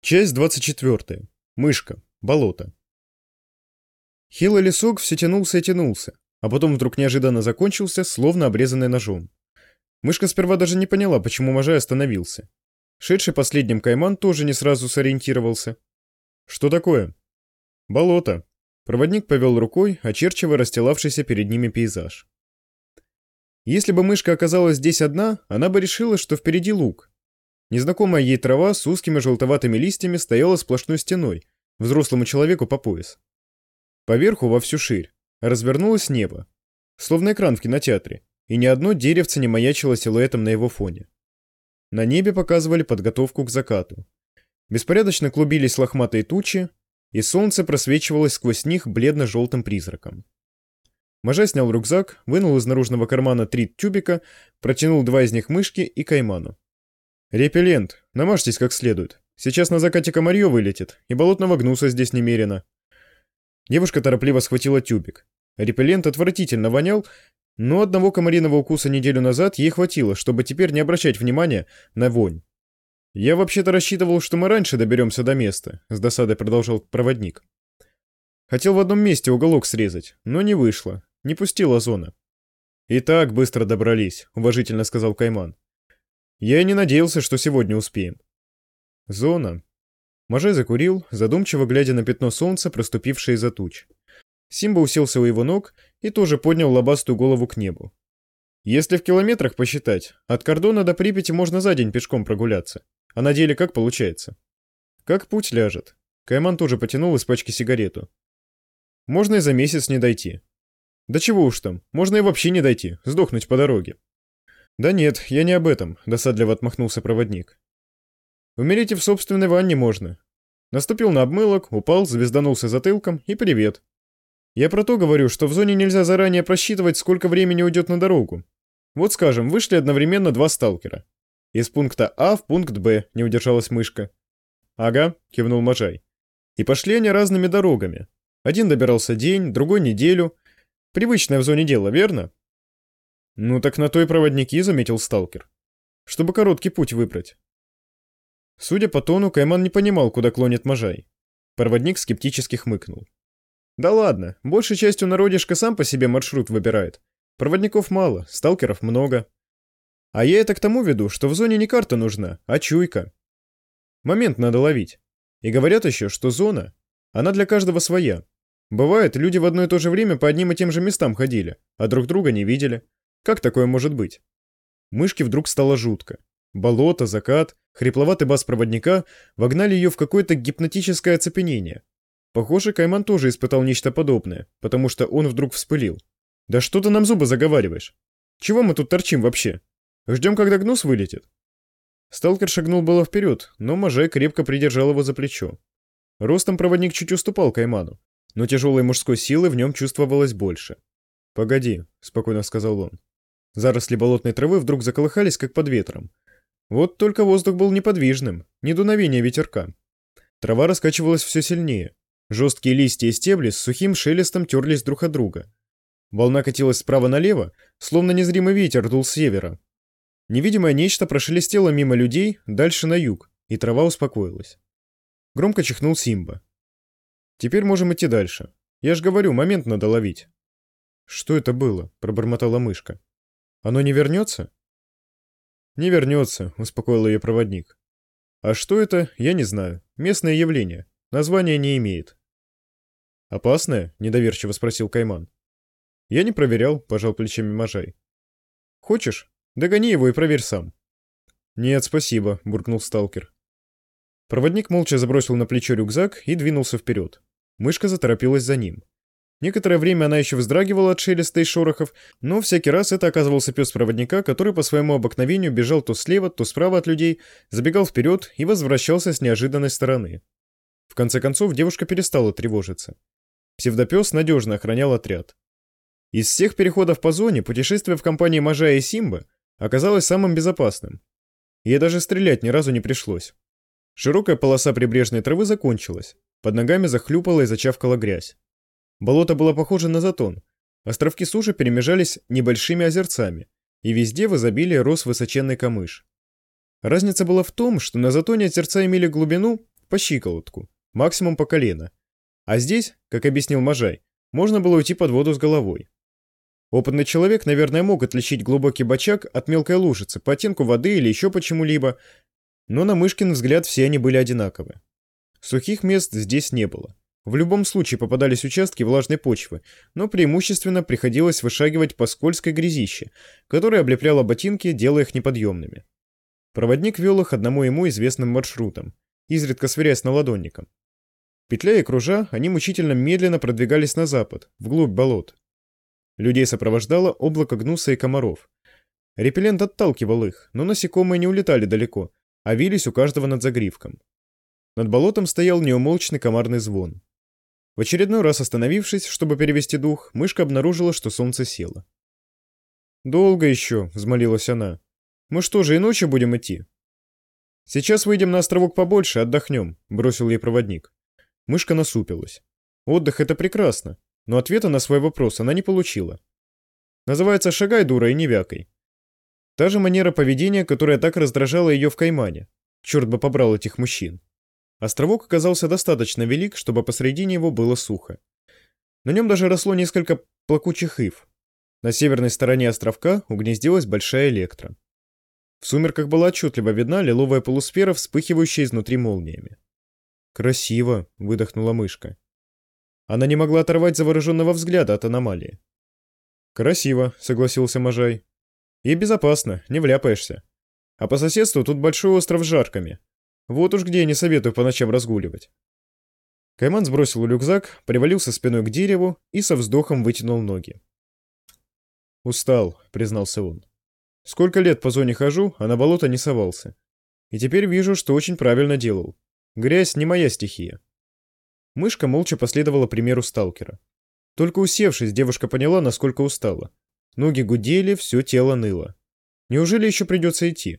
Часть 24. Мышка. Болото. Хилый лесок все тянулся и тянулся, а потом вдруг неожиданно закончился, словно обрезанный ножом. Мышка сперва даже не поняла, почему Можай остановился. Шедший последним Кайман тоже не сразу сориентировался. «Что такое?» «Болото». Проводник повел рукой, очерчивая расстилавшийся перед ними пейзаж. Если бы мышка оказалась здесь одна, она бы решила, что впереди луг. Незнакомая ей трава с узкими желтоватыми листьями стояла сплошной стеной, взрослому человеку по пояс. Поверху во всю ширь развернулось небо, словно экран в кинотеатре, и ни одно деревце не маячило силуэтом на его фоне. На небе показывали подготовку к закату. Беспорядочно клубились лохматые тучи, и солнце просвечивалось сквозь них бледно-желтым призраком. Можай снял рюкзак, вынул из наружного кармана 3 тюбика, протянул 2 из них мышке и Кайману. «Репеллент, намажьтесь как следует. Сейчас на закате комарье вылетит, и болотного гнуса здесь немерено». Девушка торопливо схватила тюбик. Репеллент отвратительно вонял, но одного комариного укуса неделю назад ей хватило, чтобы теперь не обращать внимания на вонь. «Я вообще-то рассчитывал, что мы раньше доберемся до места», — с досадой продолжал проводник. «Хотел в одном месте уголок срезать, но не вышло, не пустила зона». «И так быстро добрались», — уважительно сказал Кайман. «Я и не надеялся, что сегодня успеем». «Зона». Можай закурил, задумчиво глядя на пятно солнца, проступившее из-за туч. Симба уселся у его ног и тоже поднял лобастую голову к небу. «Если в километрах посчитать, от Кордона до Припяти можно за день пешком прогуляться. А на деле как получается?» «Как путь ляжет». Кайман тоже потянул из пачки сигарету. «Можно и за месяц не дойти». «Да чего уж там, можно и вообще не дойти, сдохнуть по дороге». «Да нет, я не об этом», — досадливо отмахнулся проводник. «Умереть и в собственной ванне можно». Наступил на обмылок, упал, звезданулся затылком и привет. Я про то говорю, что в зоне нельзя заранее просчитывать, сколько времени уйдет на дорогу. Вот скажем, вышли одновременно 2 сталкера. Из пункта А в пункт Б, не удержалась мышка. «Ага», — кивнул Можай. И пошли они разными дорогами. Один добирался день, другой неделю. Привычное в зоне дело, верно? «Ну так на то и проводники», — заметил сталкер. «Чтобы короткий путь выбрать». Судя по тону, Кайман не понимал, куда клонит Можай. Проводник скептически хмыкнул. «Да ладно, большей частью народишко сам по себе маршрут выбирает. Проводников мало, сталкеров много. А я это к тому веду, что в зоне не карта нужна, а чуйка. Момент надо ловить. И говорят еще, что зона, она для каждого своя. Бывает, люди в одно и то же время по одним и тем же местам ходили, а друг друга не видели. Как такое может быть?» Мышке вдруг стало жутко. Болото, закат, хрипловатый бас проводника вогнали ее в какое-то гипнотическое оцепенение. Похоже, Кайман тоже испытал нечто подобное, потому что он вдруг вспылил. «Да что ты нам зубы заговариваешь? Чего мы тут торчим вообще? Ждем, когда гнус вылетит?» Сталкер шагнул было вперед, но Можай крепко придержал его за плечо. Ростом проводник чуть уступал Кайману, но тяжелой мужской силы в нем чувствовалось больше. «Погоди», — спокойно сказал он. Заросли болотной травы вдруг заколыхались, как под ветром. Вот только воздух был неподвижным, ни дуновения ветерка. Трава раскачивалась все сильнее. Жесткие листья и стебли с сухим шелестом терлись друг от друга. Волна катилась справа налево, словно незримый ветер дул с севера. Невидимое нечто прошелестело мимо людей, дальше на юг, и трава успокоилась. Громко чихнул Симба. «Теперь можем идти дальше. Я ж говорю, момент надо ловить». «Что это было?» — пробормотала мышка. «Оно не вернется?» «Не вернется», — успокоил ее проводник. «А что это, я не знаю. Местное явление. Названия не имеет». «Опасное?» — недоверчиво спросил Кайман. «Я не проверял», — пожал плечами Можай. «Хочешь? Догони его и проверь сам». «Нет, спасибо», — буркнул сталкер. Проводник молча забросил на плечо рюкзак и двинулся вперед. Мышка заторопилась за ним. Некоторое время она еще вздрагивала от шелеста и шорохов, но всякий раз это оказывался пес проводника, который по своему обыкновению бежал то слева, то справа от людей, забегал вперед и возвращался с неожиданной стороны. В конце концов девушка перестала тревожиться. Псевдопес надежно охранял отряд. Из всех переходов по зоне путешествие в компании Можая и Симбы оказалось самым безопасным. Ей даже стрелять ни разу не пришлось. Широкая полоса прибрежной травы закончилась, под ногами захлюпала и зачавкала грязь. Болото было похоже на затон. Островки суши перемежались небольшими озерцами, и везде в изобилии рос высоченный камыш. Разница была в том, что на затоне озерца имели глубину по щиколотку, максимум по колено. А здесь, как объяснил Можай, можно было уйти под воду с головой. Опытный человек, наверное, мог отличить глубокий бочак от мелкой лужицы по оттенку воды или еще почему-либо, но на Мышкин взгляд все они были одинаковы. Сухих мест здесь не было. В любом случае попадались участки влажной почвы, но преимущественно приходилось вышагивать по скользкой грязище, которая облепляла ботинки, делая их неподъемными. Проводник вел их одному ему известным маршрутом, изредка сверяясь наладонником. Петляя и кружа, они мучительно медленно продвигались на запад, вглубь болот. Людей сопровождало облако гнуса и комаров. Репеллент отталкивал их, но насекомые не улетали далеко, а вились у каждого над загривком. Над болотом стоял неумолчный комарный звон. В очередной раз остановившись, чтобы перевести дух, Мышка обнаружила, что солнце село. «Долго еще», — взмолилась она. «Мы что же, и ночью будем идти?» «Сейчас выйдем на островок побольше, отдохнем», — бросил ей проводник. Мышка насупилась. Отдых — это прекрасно, но ответа на свой вопрос она не получила. Называется «шагай, дура, и не вякай». Та же манера поведения, которая так раздражала ее в Каймане. Черт бы побрал этих мужчин. Островок оказался достаточно велик, чтобы посредине его было сухо. На нем даже росло несколько плакучих ив. На северной стороне островка угнездилась большая электро. В сумерках была отчетливо видна лиловая полусфера, вспыхивающая изнутри молниями. «Красиво», — выдохнула Мышка. Она не могла оторвать завороженного взгляда от аномалии. «Красиво», — согласился Можай. «И безопасно, не вляпаешься. А по соседству тут большой остров с жарками. Вот уж где я не советую по ночам разгуливать». Кайман сбросил рюкзак, привалился спиной к дереву и со вздохом вытянул ноги. «Устал», — признался он. «Сколько лет по зоне хожу, а на болото не совался. И теперь вижу, что очень правильно делал. Грязь не моя стихия». Мышка молча последовала примеру сталкера. Только усевшись, девушка поняла, насколько устала. Ноги гудели, все тело ныло. Неужели еще придется идти?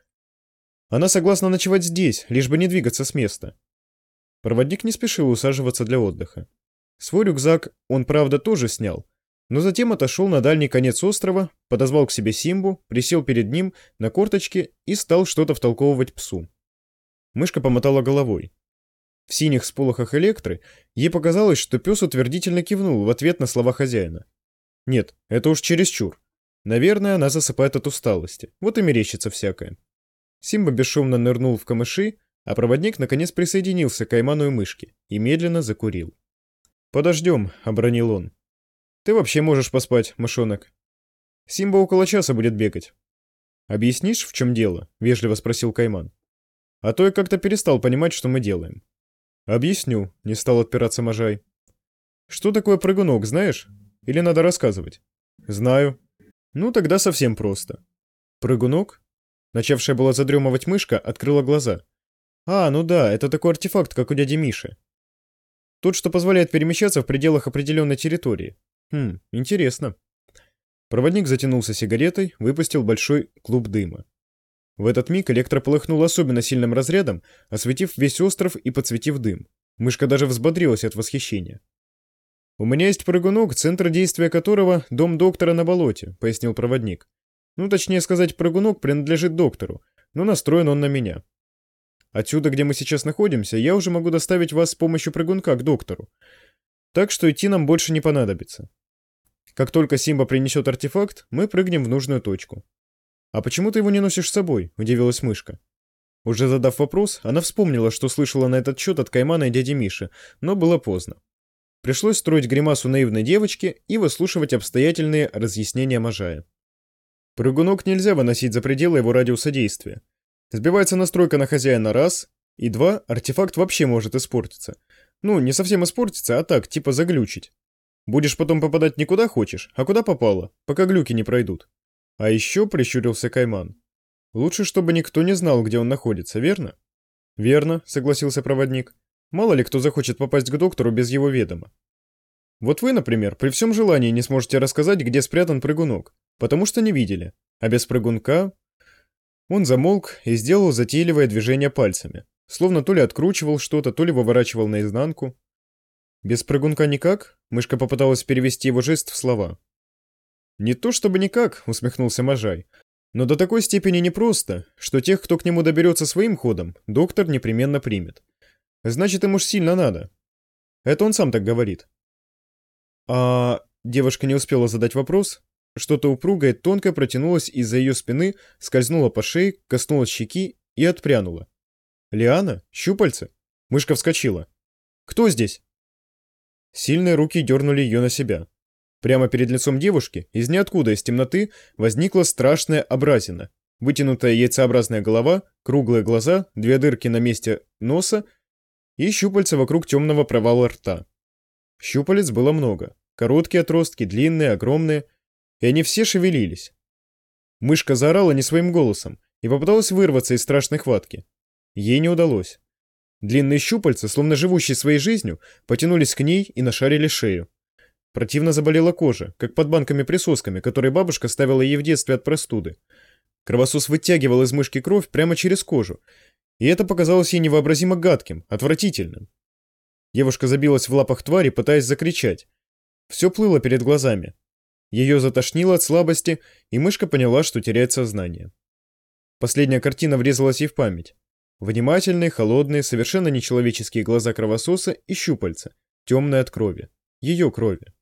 Она согласна ночевать здесь, лишь бы не двигаться с места. Проводник не спешил усаживаться для отдыха. Свой рюкзак он, правда, тоже снял, но затем отошел на дальний конец острова, подозвал к себе Симбу, присел перед ним на корточки и стал что-то втолковывать псу. Мышка помотала головой. В синих сполохах электры ей показалось, что пес утвердительно кивнул в ответ на слова хозяина. Нет, это уж чересчур. Наверное, она засыпает от усталости, вот и мерещится всякое. Симба бесшумно нырнул в камыши, а проводник наконец присоединился к Кайману и Мышке и медленно закурил. «Подождем», — обронил он. «Ты вообще можешь поспать, мышонок. Симба около часа будет бегать». «Объяснишь, в чем дело?» — вежливо спросил Кайман. «А то я как-то перестал понимать, что мы делаем». «Объясню», — не стал отпираться Можай. «Что такое прыгунок, знаешь? Или надо рассказывать?» «Знаю». «Ну, тогда совсем просто». «Прыгунок?» Начавшая была задремывать Мышка открыла глаза. «А, ну да, это такой артефакт, как у дяди Миши. Тот, что позволяет перемещаться в пределах определенной территории. Интересно». Проводник затянулся сигаретой, выпустил большой клуб дыма. В этот миг электро полыхнул особенно сильным разрядом, осветив весь остров и подсветив дым. Мышка даже взбодрилась от восхищения. «У меня есть прыгунок, центр действия которого — дом доктора на болоте», — пояснил проводник. «Ну, точнее сказать, прыгунок принадлежит доктору, но настроен он на меня. Отсюда, где мы сейчас находимся, я уже могу доставить вас с помощью прыгунка к доктору. Так что идти нам больше не понадобится. Как только Симба принесет артефакт, мы прыгнем в нужную точку». «А почему ты его не носишь с собой?» — удивилась Мышка. Уже задав вопрос, она вспомнила, что слышала на этот счет от Каймана и дяди Миши, но было поздно. Пришлось строить гримасу наивной девочки и выслушивать обстоятельные разъяснения Можая. Прыгунок нельзя выносить за пределы его радиуса действия. Сбивается настройка на хозяина раз, и два, артефакт вообще может испортиться. Ну, не совсем испортиться, а так, типа заглючить. Будешь потом попадать не куда хочешь, а куда попало, пока глюки не пройдут. А еще прищурился Кайман. Лучше, чтобы никто не знал, где он находится, верно? Верно, согласился проводник. Мало ли кто захочет попасть к доктору без его ведома. Вот вы, например, при всем желании не сможете рассказать, где спрятан прыгунок, потому что не видели. А без прыгунка... Он замолк и сделал затейливое движение пальцами, словно то ли откручивал что-то, то ли выворачивал наизнанку. Без прыгунка никак? Мышка попыталась перевести его жест в слова. «Не то чтобы никак», — усмехнулся Можай, «но до такой степени непросто, что тех, кто к нему доберется своим ходом, доктор непременно примет. Значит, ему ж сильно надо. Это он сам так говорит. А девушка не успела задать вопрос. Что-то упругое тонко протянулось из-за ее спины, скользнуло по шее, коснулось щеки и отпрянуло. Лиана? Щупальце? Мышка вскочила. «Кто здесь?» Сильные руки дернули ее на себя. Прямо перед лицом девушки, из ниоткуда, из темноты, возникла страшная образина. Вытянутая яйцеобразная голова, круглые глаза, две дырки на месте носа и щупальца вокруг темного провала рта. Щупалец было много. Короткие отростки, длинные, огромные. И они все шевелились. Мышка заорала не своим голосом и попыталась вырваться из страшной хватки. Ей не удалось. Длинные щупальца, словно живущие своей жизнью, потянулись к ней и нашарили шею. Противно заболела кожа, как под банками-присосками, которые бабушка ставила ей в детстве от простуды. Кровосос вытягивал из мышки кровь прямо через кожу, и это показалось ей невообразимо гадким, отвратительным. Девушка забилась в лапах твари, пытаясь закричать. Все плыло перед глазами. Ее затошнило от слабости, и мышка поняла, что теряет сознание. Последняя картина врезалась ей в память. Внимательные, холодные, совершенно нечеловеческие глаза кровососа и щупальца, темные от крови. Ее крови.